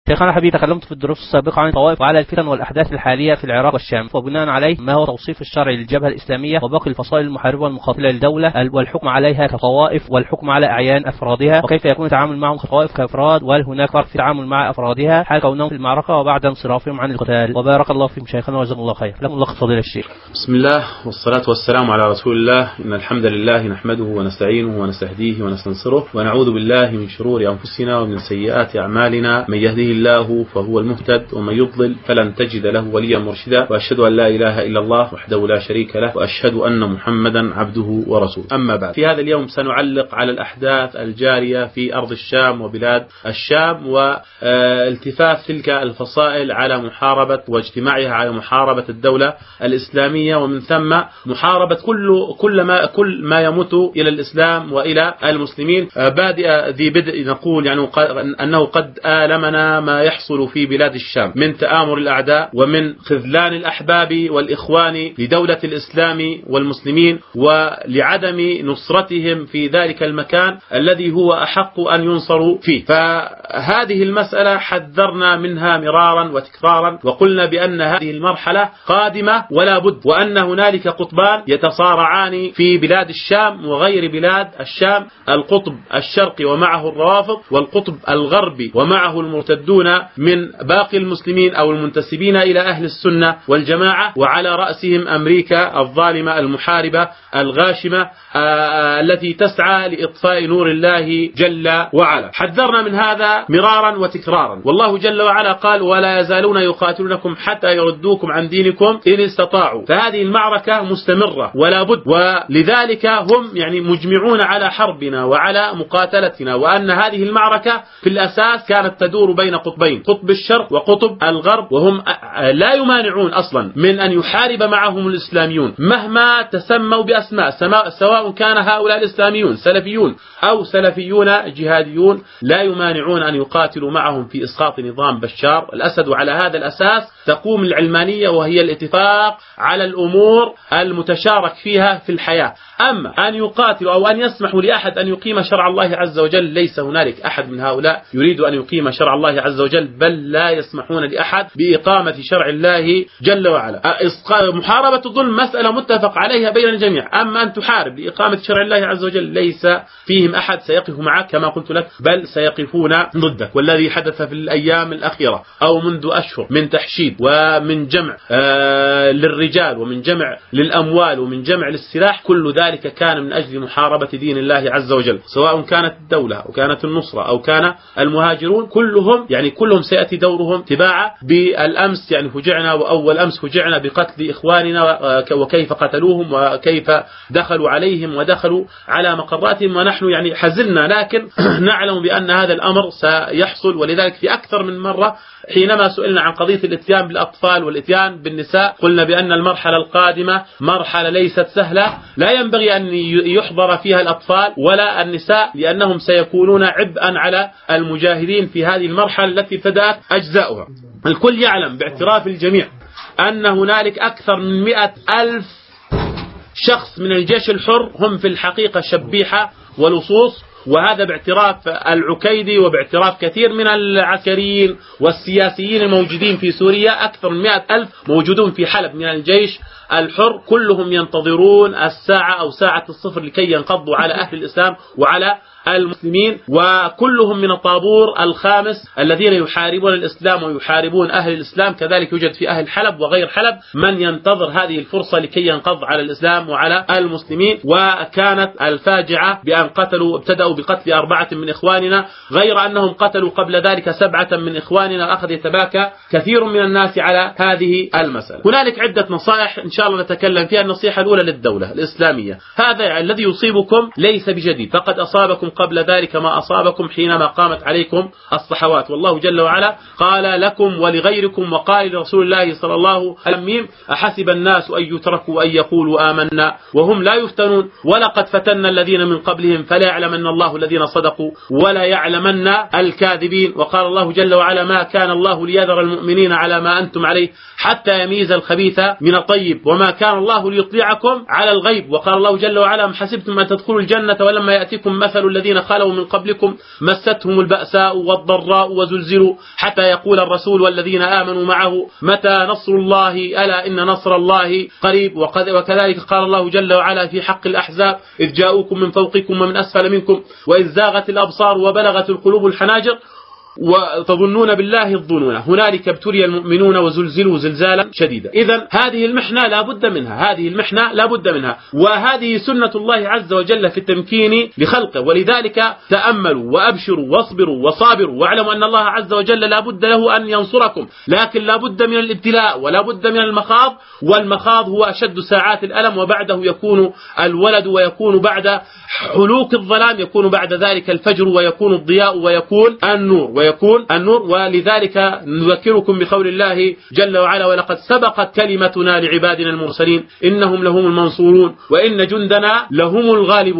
شيخنا حبيبي، تكلمت في الدروس السابقة عن الطوائف وعلى الفتن والأحداث الحالية في العراق والشام، وبناء عليه ما هو توصيف الشرعي للجبهة الإسلامية وباقي الفصائل المحاربة والمقاتلة للدولة، والحكم عليها كطوائف والحكم على أعيان أفرادها، وكيف يكون التعامل معهم كطوائف كأفراد، وهل هناك فرق في التعامل مع أفرادها حال كونهم في المعركة وبعد انصرافهم عن القتال؟ وبارك الله فيكم شيخنا وجزاكم الله خير. لكم الله فضيلة الشيخ. بسم الله والصلاة والسلام على رسول الله. إن الحمد لله نحمده ونستعينه ونستهديه ونستنصره ونعوذ بالله من شرور أنفسنا ومن سيئات أعمالنا. من يهده الله فهو المهتد ومن يضلل فلن تجد له وليا مرشدا. وأشهد أن لا إله إلا الله وحده لا شريك له، وأشهد أن محمدا عبده ورسوله. أما بعد، في هذا اليوم سنعلق على الأحداث الجارية في أرض الشام وبلاد الشام، والتفاف تلك الفصائل على محاربة واجتماعها على محاربة الدولة الإسلامية، ومن ثم محاربة كل ما يمت إلى الإسلام وإلى المسلمين. بادئ ذي بدء نقول يعني أنه قد آلمنا ما يحصل في بلاد الشام من تآمر الأعداء ومن خذلان الأحباب والإخوان لدولة الإسلام والمسلمين، ولعدم نصرتهم في ذلك المكان الذي هو أحق أن ينصروا فيه. فهذه المسألة حذرنا منها مرارا وتكرارا، وقلنا بأن هذه المرحلة قادمة ولا بد، وأن هنالك قطبان يتصارعان في بلاد الشام وغير بلاد الشام: القطب الشرقي ومعه الروافض، والقطب الغربي ومعه المرتدون من باقي المسلمين أو المنتسبين إلى أهل السنة والجماعة، وعلى رأسهم أمريكا الظالمة المحاربة الغاشمة التي تسعى لإطفاء نور الله جل وعلا. حذرنا من هذا مرارا وتكرارا، والله جل وعلا قال: ولا يزالون يقاتلونكم حتى يردوكم عن دينكم إن استطاعوا. فهذه المعركة مستمرة ولا بد، ولذلك هم يعني مجمعون على حربنا وعلى مقاتلتنا، وأن هذه المعركة في الأساس كانت تدور بين قطبين: قطب الشرق وقطب الغرب، وهم لا يمانعون أصلا من أن يحارب معهم الإسلاميون مهما تسموا بأسماء، سواء كان هؤلاء الإسلاميون سلفيون أو سلفيون جهاديون، لا يمانعون أن يقاتلوا معهم في إسقاط نظام بشار الأسد. وعلى هذا الأساس تقوم العلمانية، وهي الاتفاق على الأمور المتشارك فيها في الحياة. أما أن يقاتلوا أو أن يسمحوا لأحد أن يقيم شرع الله عز وجل، ليس هنالك أحد من هؤلاء يريد أن يقيم شرع الله عز وجل، بل لا يسمحون لأحد بإقامة شرع الله جل وعلا. محاربة الظلم مسألة متفق عليها بين الجميع، أما أن تحارب لإقامة شرع الله عز وجل ليس فيهم أحد سيقف معك كما قلت لك، بل سيقفون ضدك. والذي حدث في الأيام الأخيرة أو منذ أشهر من تحشيد ومن جمع للرجال ومن جمع للأموال ومن جمع للسلاح، كل ذلك كان من أجل محاربة دين الله عز وجل، سواء كانت الدولة أو كانت النصرة أو كان المهاجرون، كلهم سيأتي دورهم تباعا. بالأمس يعني فجعنا، وأول أمس فجعنا بقتل إخواننا وكيف قتلوهم وكيف دخلوا عليهم ودخلوا على مقراتهم، ونحن يعني حزلنا، لكن نعلم بأن هذا الأمر سيحصل. ولذلك في أكثر من مرة حينما سئلنا عن قضية الاتيان بالأطفال والاتيان بالنساء، قلنا بأن المرحلة القادمة مرحلة ليست سهلة، لا ينبغي أن يحضر فيها الأطفال ولا النساء، لأنهم سيكونون عبئا على المجاهدين في هذه المرحلة التي ابتدأت أجزاؤها. الكل يعلم باعتراف الجميع أن هنالك أكثر من 100,000 شخص من الجيش الحر هم في الحقيقة شبيحة ولصوص، وهذا باعتراف العكيدي وباعتراف كثير من العسكريين والسياسيين الموجودين في سوريا. أكثر من 100,000 موجودون في حلب من الجيش الحر، كلهم ينتظرون الساعة أو ساعة الصفر لكي ينقضوا على أهل الإسلام وعلى المسلمين، وكلهم من الطابور الخامس الذين يحاربون الإسلام ويحاربون أهل الإسلام. كذلك يوجد في أهل حلب وغير حلب من ينتظر هذه الفرصة لكي ينقض على الإسلام وعلى المسلمين. وكانت الفاجعة بأن ابتدأوا بقتل 4 من إخواننا، غير أنهم قتلوا قبل ذلك 7 من إخواننا، وأخذ يتباكى كثير من الناس على هذه المسألة. هنالك عدة نصائح إن شاء الله نتكلم فيها. النصيحة الأولى للدولة الإسلامية: هذا الذي يصيبكم ليس بجديد، فقد أصابكم قبل ذلك ما أصابكم حينما قامت عليكم الصحوات، والله جل وعلا قال لكم ولغيركم، وقال رسول الله صلى الله عليه وسلم: أحسب الناس أن يتركوا أن يقولوا آمنا وهم لا يفتنون ولقد فتنا الذين من قبلهم فلا يعلمن الله الذين صدقوا ولا يعلمن الكاذبين. وقال الله جل وعلا: ما كان الله ليذر المؤمنين على ما أنتم عليه حتى يميز الخبيث من الطيب وما كان الله ليطلعكم على الغيب. وقال الله جل وعلا: أم حسبتم أن تدخلوا الجنة ولما يأتيكم مثل الذين خلوا من قبلكم مستهم البأساء والضراء وزلزلوا حتى يقول الرسول والذين آمنوا معه متى نصر الله ألا إن نصر الله قريب. وكذلك قال الله جل وعلا في حق الأحزاب إذ جاءوكم من فوقكم ومن أسفل منكم وإذ زاغت الأبصار وبلغت القلوب الحناجر وتظنون بالله الظنون هنالك ابتلي المؤمنون وزلزلوا زلزالا شديدا. إذن هذه المحنة لا بد منها، هذه المحنة لا بد منها، وهذه سنة الله عز وجل في التمكين لخلقه. ولذلك تأملوا وأبشروا واصبروا وصابروا واعلموا أن الله عز وجل لا بد له أن ينصركم، لكن لا بد من الابتلاء ولا بد من المخاض، والمخاض هو أشد ساعات الألم، وبعده يكون الولد، ويكون بعد حلوك الظلام يكون بعد ذلك الفجر، ويكون الضياء، ويكون النور. ولذلك نذكركم بقول الله جل وعلا ولقد سبقت كلمتنا لعبادنا المرسلين إنهم لهم المنصورون وإن جندنا لهم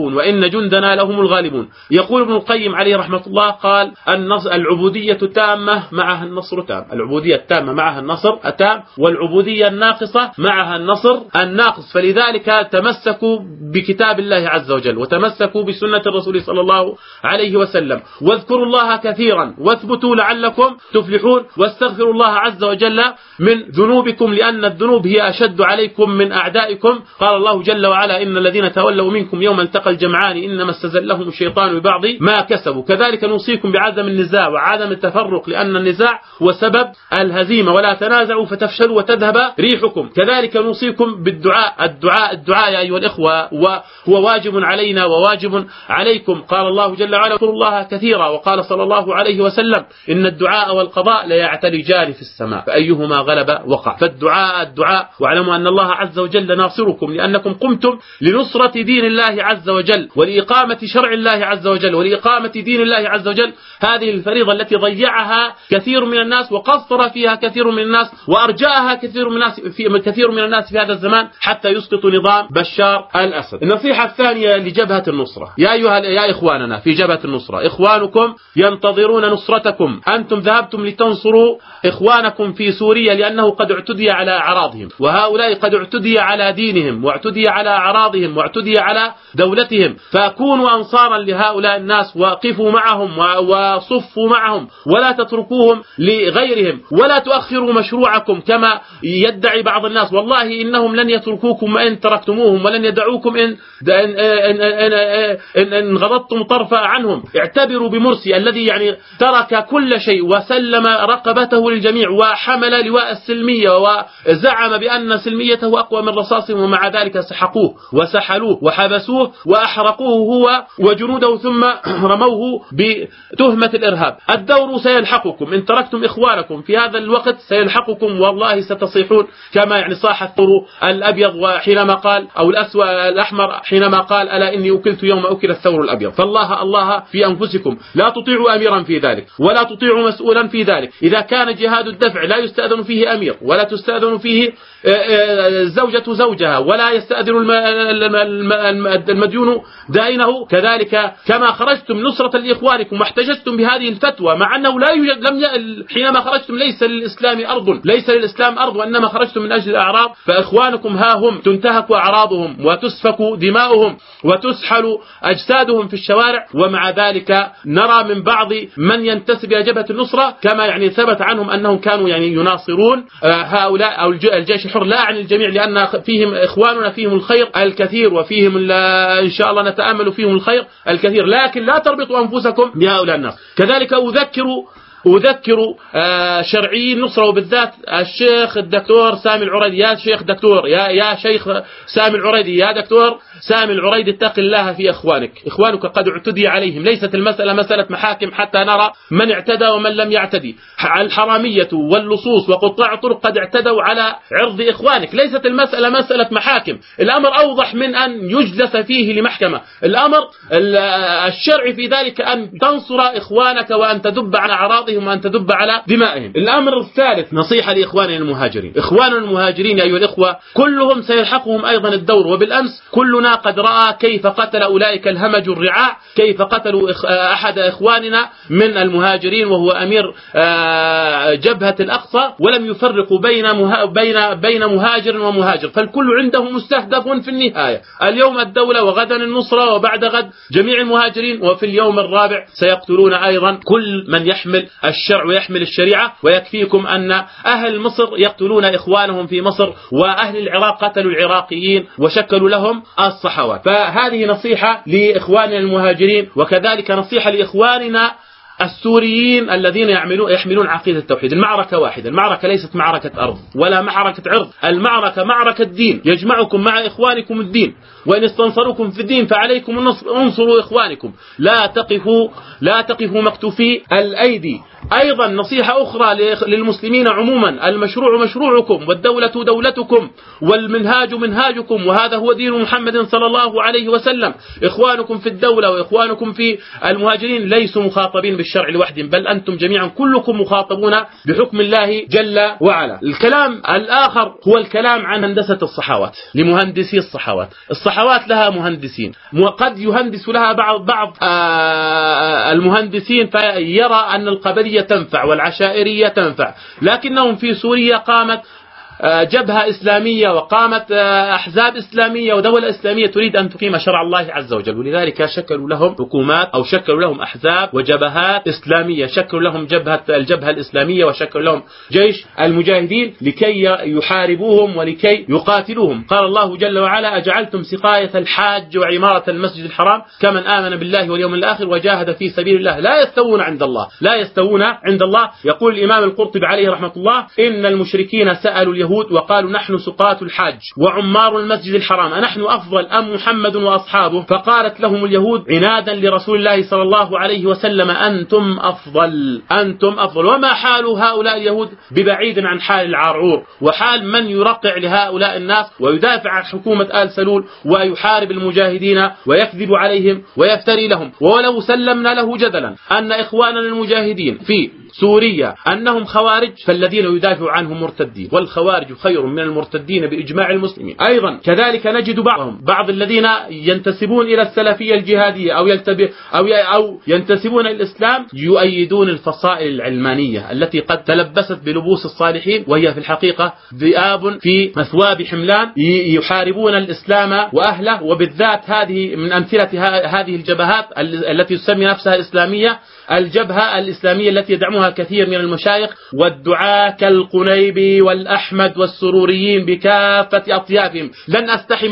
الغالبون. يقول ابن القيم عليه رحمة الله قال العبودية التامة معها النصر تام، العبودية التامة معها النصر التام، والعبودية الناقصة معها النصر الناقص. فلذلك تمسكوا بكتاب الله عز وجل وتمسكوا بسنة الرسول صلى الله عليه وسلم، واذكروا الله كثيرا واثبتوا لعلكم تفلحون، واستغفروا الله عز وجل من ذنوبكم لأن الذنوب هي أشد عليكم من أعدائكم. قال الله جل وعلا إن الذين تولوا منكم يوم التقى الجمعان إنما استزلهم الشيطان ببعض ما كسبوا. كذلك نوصيكم بعدم النزاع وعدم التفرق لأن النزاع هو سبب الهزيمة، ولا تنازعوا فتفشلوا وتذهب ريحكم. كذلك نوصيكم الدعاء يا أيها الإخوة، وهو واجب علينا وواجب عليكم. قال الله جل وعلا اذكروا الله كثيرا، وقال صلى الله عليه وسلم إن الدعاء والقضاء لا يعتلجان في السماء فأيهما غلب وقع. فالدعاء، واعلموا أن الله عز وجل ناصركم لأنكم قمتم لنصرة دين الله عز وجل ولإقامة شرع الله عز وجل ولإقامة دين الله عز وجل. هذه الفريضة التي ضيعها كثير من الناس وقصر فيها كثير من الناس وأرجاها كثير من الناس في هذا الزمان حتى يسقطوا نظام بشار الأسد. النصيحة الثانية لجبهة النصرة، يا إخواننا في جبهة النصرة، إخوانكم ينتظرون نصرتكم. أنتم ذهبتم لتنصروا إخوانكم في سوريا لأنه قد اعتدي على أعراضهم، وهؤلاء قد اعتدي على دينهم واعتدي على أعراضهم واعتدي على دولتهم، فكونوا أنصارا لهؤلاء الناس وقفوا معهم وصفوا معهم ولا تتركوهم لغيرهم، ولا تؤخروا مشروعكم كما يدعي بعض الناس. والله إنهم لن يتركوكم إن تركتموهم، ولن يدعوكم إن غضضتم طرفا عنهم. اعتبروا بمرسي الذي يعني ترك كل شيء وسلم رقبته للجميع وحمل لواء السلمية وزعم بأن سلميته أقوى من رصاصهم، ومع ذلك سحقوه وسحلوه وحبسوه وأحرقوه هو وجنوده ثم رموه بتهمة الإرهاب. الدور سيلحقكم إن تركتم إخوانكم في هذا الوقت، سيلحقكم والله ستصيحون كما يعني صاح الثور الأبيض وحينما قال أو الأسود الأحمر حينما قال ألا إني أكلت يوم أكل الثور الأبيض. فالله في أنفسكم، لا تطيعوا أميرا في ذلك ولا تطيعوا مسؤولا في ذلك. إذا كان جهاد الدفع لا يستأذن فيه أمير ولا تستأذن فيه زوجة زوجها ولا يستأذن المديون دائنه، كذلك كما خرجتم نصرة لإخوانكم واحتججتم بهذه الفتوى مع أنه لا يوجد حينما خرجتم ليس للإسلام أرض وإنما خرجتم من أجل الأعراض، فإخوانكم ها هم تنتهك أعراضهم وتسفك دماؤهم وتسحل أجسادهم في الشوارع، ومع ذلك نرى من بعض من ينتسب إلى جبهة النصرة كما يعني ثبت عنهم أنهم كانوا يعني يناصرون هؤلاء أو الجيش الحر. لا أعني الجميع لأن فيهم إخواننا فيهم الخير الكثير وفيهم إن شاء الله نتأمل فيهم الخير الكثير، لكن لا تربطوا أنفسكم بهؤلاء الناس. كذلك أذكر شرعي النصرة وبالذات الشيخ الدكتور سامي العريدي. يا شيخ دكتور يا شيخ سامي العريدي، يا دكتور سامي العريدي، اتق الله في إخوانك قد اعتدي عليهم. ليست المسألة مسألة محاكم حتى نرى من اعتدى ومن لم يعتدي. الحرامية واللصوص وقطاع الطرق قد اعتدوا على عرض إخوانك. ليست المسألة مسألة محاكم، الأمر أوضح من أن يجلس فيه لمحكمة. الأمر الشرعي في ذلك أن تنصر إخوانك وأن تدب على أعراضهم أعراضهم وأن تدب على دمائهم. الأمر الثالث نصيحة لإخواننا المهاجرين. إخواننا المهاجرين أيها الإخوة كلهم سيلحقهم أيضا الدور، وبالأمس كلنا قد رأى كيف قتل أولئك الهمج الرعاع، كيف قتلوا أحد إخواننا من المهاجرين وهو أمير جبهة الأقصى، ولم يفرقوا بين مهاجر ومهاجر، فالكل عنده مستهدف في النهاية. اليوم الدولة وغدا النصرة وبعد غد جميع المهاجرين، وفي اليوم الرابع سيقتلون أيضا كل من يحمل الشرع ويحمل الشريعة. ويكفيكم أن أهل مصر يقتلون إخوانهم في مصر، وأهل العراق قتلوا العراقيين وشكلوا لهم الصحوات. فهذه نصيحة لإخواننا المهاجرين، وكذلك نصيحة لإخواننا السوريين الذين يحملون عقيدة التوحيد. المعركة واحدة، المعركة ليست معركة أرض ولا معركة عرض، المعركة معركة دين، يجمعكم مع إخوانكم الدين، وإن استنصروكم في الدين فعليكم النصر، انصروا إخوانكم، لا تقفوا مكتوفي الأيدي. أيضا نصيحة أخرى للمسلمين عموما، المشروع مشروعكم والدولة دولتكم والمنهاج منهاجكم، وهذا هو دين محمد صلى الله عليه وسلم. إخوانكم في الدولة وإخوانكم في المهاجرين ليسوا مخاطبين بالشرع لوحدهم، بل أنتم جميعا كلكم مخاطبون بحكم الله جل وعلا. الكلام الآخر هو الكلام عن هندسة الصحوات لمهندسي الصحوات. الصحوات لها مهندسين، وقد يهندس لها بعض المهندسين فيرى أن القبلية تنفع والعشائرية تنفع، لكنهم في سوريا قامت جبهة إسلامية وقامت أحزاب إسلامية ودولة إسلامية تريد أن تقيم شرع الله عز وجل، ولذلك شكلوا لهم حكومات أو شكلوا لهم أحزاب وجبهات إسلامية، شكلوا لهم الجبهة الإسلامية وشكلوا لهم جيش المجاهدين لكي يحاربوهم ولكي يقاتلوهم. قال الله جل وعلا: أجعلتم سقاية الحاج وعمارة المسجد الحرام كمن آمن بالله واليوم الآخر وجاهد في سبيل الله لا يستوون عند الله، لا يستوون عند الله. يقول الإمام القرطبي عليه رحمة الله: إن المشركين سألوا اليهود وقالوا نحن سقاة الحاج وعمار المسجد الحرام أنحن أفضل أم محمد وأصحابه؟ فقالت لهم اليهود عنادا لرسول الله صلى الله عليه وسلم: أنتم أفضل، أنتم أفضل. وما حال هؤلاء اليهود ببعيد عن حال العرعور وحال من يرقع لهؤلاء الناس ويدافع عن حكومة آل سلول ويحارب المجاهدين ويكذب عليهم ويفتري لهم. ولو سلمنا له جدلا أن إخواننا المجاهدين في سوريا أنهم خوارج، فالذين يدافع عنهم مرتدين، والخوارج خير من المرتدين بإجماع المسلمين. أيضا كذلك نجد بعض الذين ينتسبون إلى السلفية الجهادية أو ينتسبون إلى الإسلام يؤيدون الفصائل العلمانية التي قد تلبست بلبوس الصالحين، وهي في الحقيقة ذئاب في مثواب حملان يحاربون الإسلام وأهله. وبالذات هذه من أمثلة هذه الجبهات التي تسمي نفسها إسلامية، الجبهة الإسلامية التي يدعمها كثير من المشايخ والدعاة كالقنيبي والأحمد والسروريين بكافة أطيافهم. لن أستحي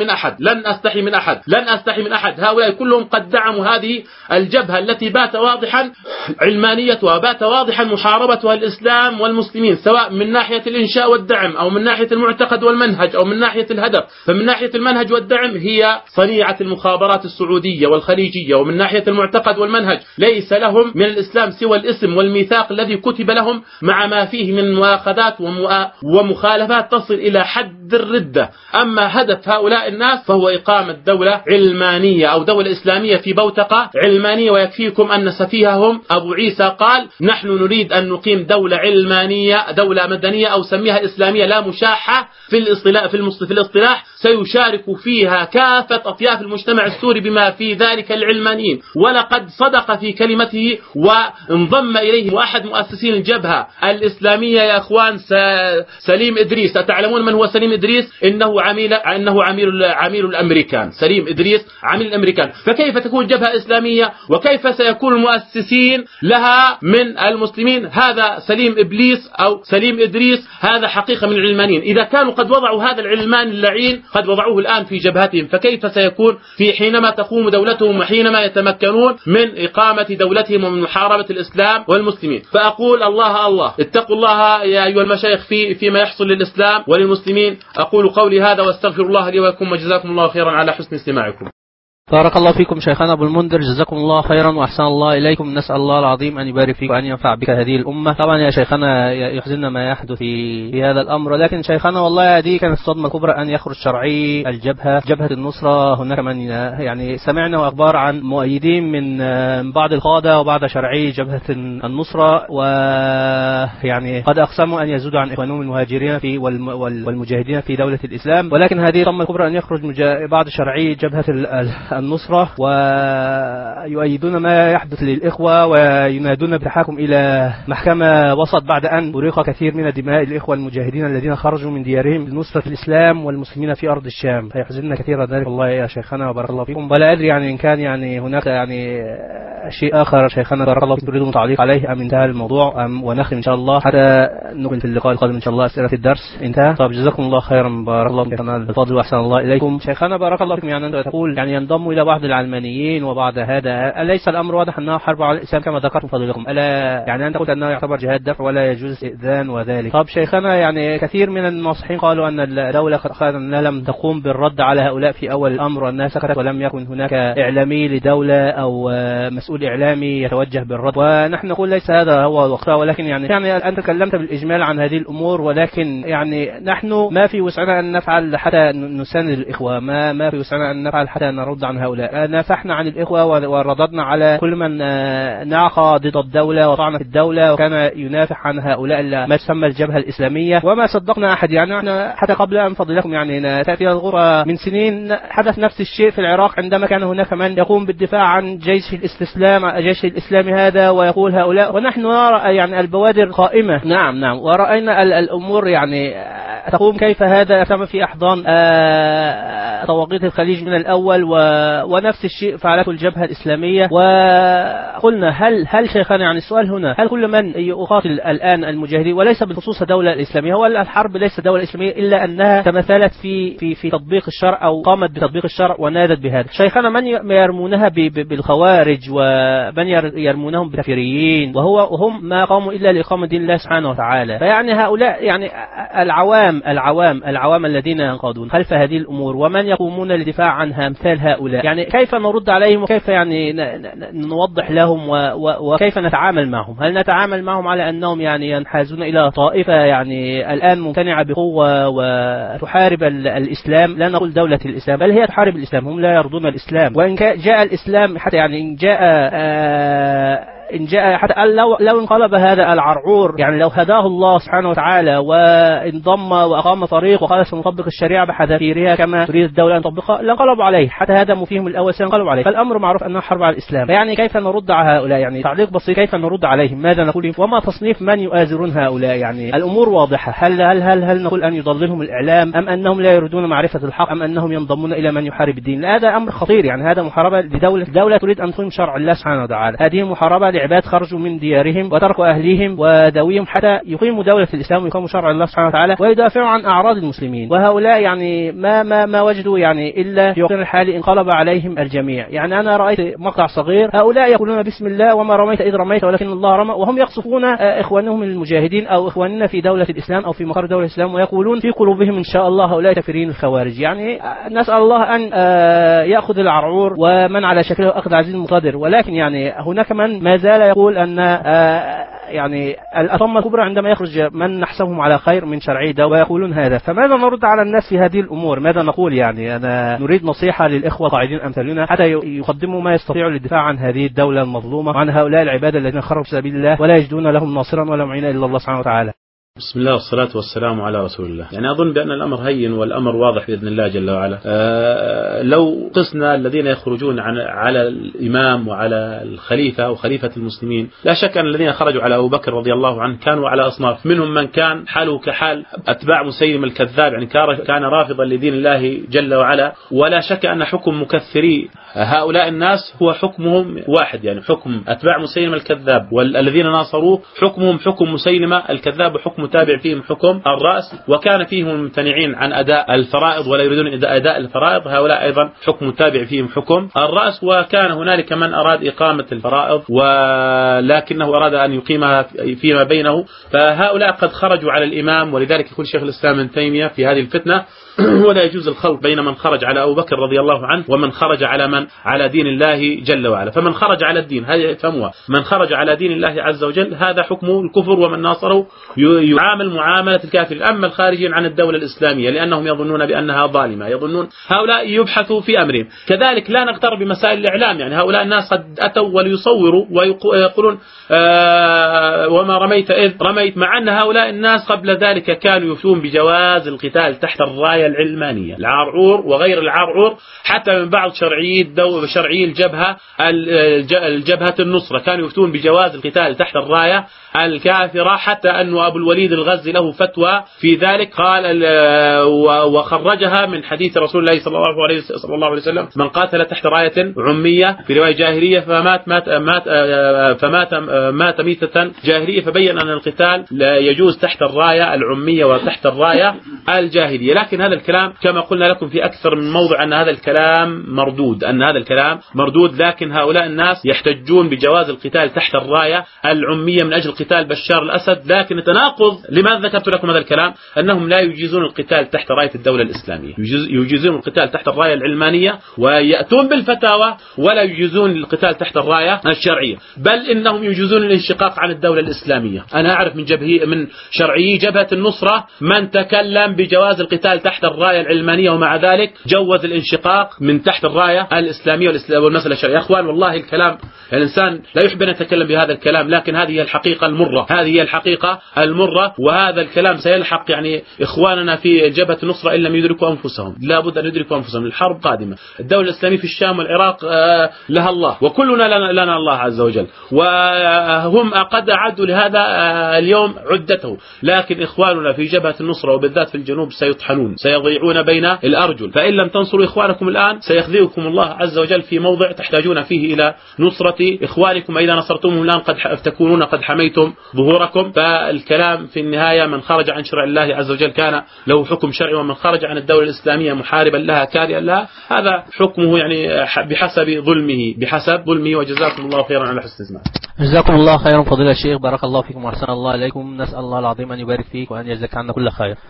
من أحد. هؤلاء كلهم قد دعموا هذه الجبهة التي بات واضحا علمانيتها، بات واضحا محاربتها الإسلام والمسلمين، سواء من ناحية الإنشاء والدعم أو من ناحية المعتقد والمنهج أو من ناحية الهدف. فمن ناحية المنهج والدعم هي صنيعة المخابرات السعودية والخليجية، ومن ناحية المعتقد والمنهج ليس لهم من الإسلام سوى الاسم والميثاق الذي كتب لهم مع ما فيه من مؤاخذات ومخالفات تصل إلى حد الردة. أما هدف هؤلاء الناس فهو إقامة دولة علمانية أو دولة إسلامية في بوتقة علمانية. ويكفيكم أن سفيههم أبو عيسى قال: نحن نريد أن نقيم دولة علمانية، دولة مدنية أو سميها إسلامية لا مشاحة في الاصطلاح سيشارك فيها كافة أطياف المجتمع السوري بما في ذلك العلمانيين. ولقد صدق في كلمته وانضم إليه وأحد مؤسسين الجبهة الإسلامية يا أخوان سليم إدريس. أتعلمون من هو سليم إدريس؟ إنه عميل الأمريكان. سليم إدريس عميل الأمريكان. فكيف تكون جبهة إسلامية وكيف سيكون المؤسسين لها من المسلمين؟ هذا سليم إبليس أو سليم إدريس هذا حقيقة من العلمانيين. إذا كانوا قد وضعوا هذا العلمان اللعين قد وضعوه الآن في جبهتهم، فكيف سيكون في حينما تقوم دولتهم وحينما يتمكنون من إقامة دولتهم ومن محاربة الإسلام والمسلمين؟ فأقول الله اتقوا الله يا أيها المشايخ فيما يحصل للإسلام وللمسلمين. أقول قولي هذا واستغفر الله لي ولكم، وجزاكم الله خيرا على حسن استماعكم. بارك الله فيكم شيخنا أبو المنذر، جزاكم الله خيرا وأحسن الله إليكم. نسأل الله العظيم أن يبارك فيك وأن ينفع بك هذه الأمة. طبعا يا شيخنا يحزننا ما يحدث في هذا الأمر، لكن شيخنا والله هذه كانت الصدمة الكبرى أن يخرج شرعي جبهة النصرة. هناك من يعني سمعنا أخبار عن مؤيدين من بعض القادة وبعض شرعي جبهة النصرة، ويعني قد أقسموا أن يزودوا عن إخوانهم المهاجرين في والمجاهدين في دولة الإسلام، ولكن هذه الصدمة الكبرى أن يخرج بعض شرعي جبهة النصرة ويؤيدون ما يحدث للإخوة وينادون بالتحاكم إلى محكمة وسط بعد أن أريق كثير من دماء الإخوة المجاهدين الذين خرجوا من ديارهم لنصرة الإسلام والمسلمين في أرض الشام. فيحزننا كثيرا ذلك والله يا شيخنا وبارك الله فيكم. ولا أدري يعني إن كان يعني هناك يعني شيء آخر شيخنا بارك الله فيكم تريدون تعليق عليه أم انتهى الموضوع ونختم إن شاء الله حتى نكمل في اللقاء القادم إن شاء الله أسئلة الدرس انتهى. طيب جزاكم الله خيرا بارك الله فيكم الفضل وأحسن الله إليكم. شيخنا بارك الله فيكم، يعني أنت تقول يعني ينضم إلى بعض العلمانيين وبعض هذا، أليس الأمر واضح أنه حرب على الإسلام كما ذكرتم فضيلكم؟ ألا يعني أنت قلت أنه يعتبر جهاد دفع ولا يجوز استئذان وذلك. طب شيخنا يعني كثير من الناصحين قالوا أن الدولة قد لم تقوم بالرد على هؤلاء في أول الأمر وأنها سكتت ولم يكن هناك إعلامي لدولة أو مسؤول إعلامي يتوجه بالرد، ونحن نقول ليس هذا هو وقتها، ولكن يعني أنت تكلمت بالإجمال عن هذه الأمور، ولكن يعني نحن ما في وسعنا أن نفعل حتى نساند الإخوة، ما في وسعنا أن نفعل حتى نرد عن هؤلاء. نافحنا عن الإخوة ورددنا على كل من نعق ضد الدولة وطعن في الدولة وكان ينافح عن هؤلاء ما تسمى الجبهة الإسلامية، وما صدقنا أحد. يعني نحن حتى قبل أن فضلكم يعني تأتي الغرة من سنين حدث نفس الشيء في العراق عندما كان هناك من يقوم بالدفاع عن جيش الإسلامي هذا ويقول هؤلاء، ونحن نرى يعني البوادر قائمة. نعم ورأينا الأمور يعني تقوم كيف هذا تم في أحضان طواغيت الخليج من الأول، ونفس الشيء فعلته الجبهة الإسلامية. وقلنا هل شيخنا يعني السؤال هنا، هل كل من يقاتل الآن المجاهدين وليس بالخصوص الدولة الإسلامية، هو الحرب ليس دولة إسلامية إلا أنها تمثلت في تطبيق الشرع أو قامت بتطبيق الشرع ونادت بهذا. شيخنا من يرمونها بالخوارج ومن يرمونهم بالكافرين وهم ما قاموا إلا لإقامة دين الله سبحانه وتعالى. فيعني هؤلاء يعني العوام الذين ينقادون خلف هذه الأمور ومن يقومون للدفاع عنها أمثال هؤلاء، يعني كيف نرد عليهم وكيف يعني نوضح لهم وكيف نتعامل معهم؟ هل نتعامل معهم على أنهم يعني ينحازون إلى طائفة يعني الآن ممتنعة بقوة وتحارب الإسلام؟ لا نقول دولة الإسلام، بل هي تحارب الإسلام، هم لا يرضون الإسلام. وإن جاء الإسلام حتى يعني إن جاء حتى لو انقلب هذا العرعور، يعني لو هداه الله سبحانه وتعالى وانضم وأقام طريق وقال سنطبق الشريعة بحذافيرها كما تريد الدولة أن تطبقها، لانقلبوا عليه، حتى هذا مفيهم الأول سينقلبوا عليه. فالأمر معروف أنه حرب على الإسلام. فيعني كيف نرد على هؤلاء؟ يعني تعليق بسيط، كيف نرد عليهم؟ ماذا نقول؟ وما تصنيف من يؤازرون هؤلاء؟ يعني الأمور واضحة. هل نقول أن يضللهم الإعلام أم أنهم لا يريدون معرفة الحق أم أنهم ينضمون إلى من يحارب الدين؟ هذا أمر خطير. يعني هذا محاربة لدولة تريد أن تقيم شرع الله سبحانه وتعالى. هذه محاربة لعباد خرجوا من ديارهم وتركوا أهليهم ودويهم حتى يقيموا دولة الإسلام ويقيموا شرع الله سبحانه وتعالى ويدافعوا عن أعراض المسلمين. وهؤلاء يعني ما وجدوا يعني إلا في وقتنا الحالي انقلب عليهم الجميع. يعني أنا رأيت مقطع صغير، هؤلاء يقولون بسم الله وما رميت إذ رميت ولكن الله رمى، وهم يقصفون إخوانهم المجاهدين أو إخواننا في دولة الإسلام أو في مقر دولة الإسلام ويقولون في قلوبهم إن شاء الله هؤلاء كافرين الخوارج. يعني نسأل الله أن يأخذ العرعور ومن على شكله أخذ عزيز مقتدر. ولكن يعني هناك من ما زال يقول أن يعني الأطمة الكبرى عندما يخرج من نحسبهم على خير من شرعي ده ويقولون هذا. فماذا نرد على الناس في هذه الأمور؟ ماذا نقول؟ يعني أنا نريد نصيحة للإخوة قاعدين أمثالنا حتى يقدموا ما يستطيعوا للدفاع عن هذه الدولة المظلومة وعن هؤلاء العباد الذين خرجوا في سبيل الله ولا يجدون لهم ناصرا ولا معينا إلا الله سبحانه وتعالى. بسم الله والصلاة والسلام على رسول الله. يعني أظن بأن الأمر هين والأمر واضح بإذن الله جل وعلا. لو قسنا الذين يخرجون على الإمام وعلى الخليفة أو خليفة المسلمين، لا شك أن الذين خرجوا على أبو بكر رضي الله عنه كانوا على أصناف، منهم من كان حاله كحال أتباع مسيلم الكذاب، يعني كان رافضا لدين الله جل وعلا. ولا شك أن حكم مكثري هؤلاء الناس هو حكمهم واحد، يعني حكم أتباع مسيلم الكذاب والذين ناصروه حكمهم حكم مسيلم الكذاب وحكم تابع فيهم حكم الرأس. وكان فيهم الممتنعين عن أداء الفرائض ولا يريدون أداء الفرائض، هؤلاء أيضا حكم تابع فيهم حكم الرأس. وكان هنالك من أراد إقامة الفرائض ولكنه أراد أن يقيمها فيما بينه، فهؤلاء قد خرجوا على الإمام. ولذلك يقول شيخ الإسلام ابن تيمية في هذه الفتنة ولا يجوز الخلط بين من خرج على أبو بكر رضي الله عنه ومن خرج على محرما على دين الله جل وعلا. فمن خرج على الدين، هذا فهموها، من خرج على دين الله عز وجل هذا حكمه الكفر، ومن ناصره يعامل معاملة الكافر. أما الخارجين عن الدولة الإسلامية لأنهم يظنون بأنها ظالمة، يظنون هؤلاء يبحثوا في أمرهم. كذلك لا نغتر بمسائل الإعلام، يعني هؤلاء الناس قد أتوا وليصوروا ويقولون وما رميت إذ رميت، مع أن هؤلاء الناس قبل ذلك كانوا يفتون بجواز القتال تحت الراية العلمانية، العرعور وغير العرعور، حتى من بعض شرعي الجبهة الجبهة النصرة كانوا يفتون بجواز القتال تحت الراية الكافرة، حتى أن أبو الوليد الغزي له فتوى في ذلك قال وخرجها من حديث رسول الله صلى الله عليه وسلم: من قاتل تحت راية عمية في رواية جاهلية فمات ميتة جاهلية، فبين أن القتال لا يجوز تحت الراية العمية وتحت الراية الجاهلية. لكن هذا الكلام كما قلنا لكم في أكثر من موضع أن هذا الكلام مردود، لكن هؤلاء الناس يحتجون بجواز القتال تحت الراية العمية من أجل قتال بشار الأسد. لكن تناقض، لماذا ذكرت لكم هذا الكلام؟ أنهم لا يجيزون القتال تحت راية الدولة الإسلامية، يجيزون القتال تحت الراية العلمانية ويأتون بالفتاوى، ولا يجيزون القتال تحت الراية الشرعية، بل إنهم يجيزون الانشقاق عن الدولة الإسلامية. أنا أعرف من شرعي جبهة النصرة من تكلم بجواز القتال تحت الراية العلمانية، ومع ذلك جوز الانشقاق من تحت الراية الإسلامية والمسألة الشرعية. يا أخوان والله الكلام، الإنسان لا يحب أن يتكلم بهذا الكلام، لكن هذه هي الحقيقة المرة، وهذا الكلام سيلحق يعني إخواننا في جبهة النصرة إن لم يدركوا أنفسهم. لا بد أن يدركوا أنفسهم، الحرب قادمة، الدولة الإسلامية في الشام والعراق لها الله، وكلنا لنا الله عز وجل، وهم قد أعدوا لهذا اليوم عدته. لكن إخواننا في جبهة النصرة وبالذات في الجنوب سيطحنون، سيضيعون بين الأرجل. فإن لم تنصروا إخوانكم الآن سيخذلكم الله عز وجل في موضع تحتاجون فيه إلى نصرة إخوانكم. إذا نصرتمهم الآن قد تكونون قد حميتم ظهوركم. فالكلام في النهاية: من خرج عن شرع الله عز وجل كان له حكم شرعي، ومن خرج عن الدولة الإسلامية محاربا لها كارها لها هذا حكمه يعني بحسب ظلمه. وجزاكم الله خيرا على حسن الاستماع. جزاكم الله خيرا فضيلة الشيخ، بارك الله فيكم وأحسن الله إليكم. نسأل الله العظيم أن يبارك فيك وأن يجزاك عنا كل خير.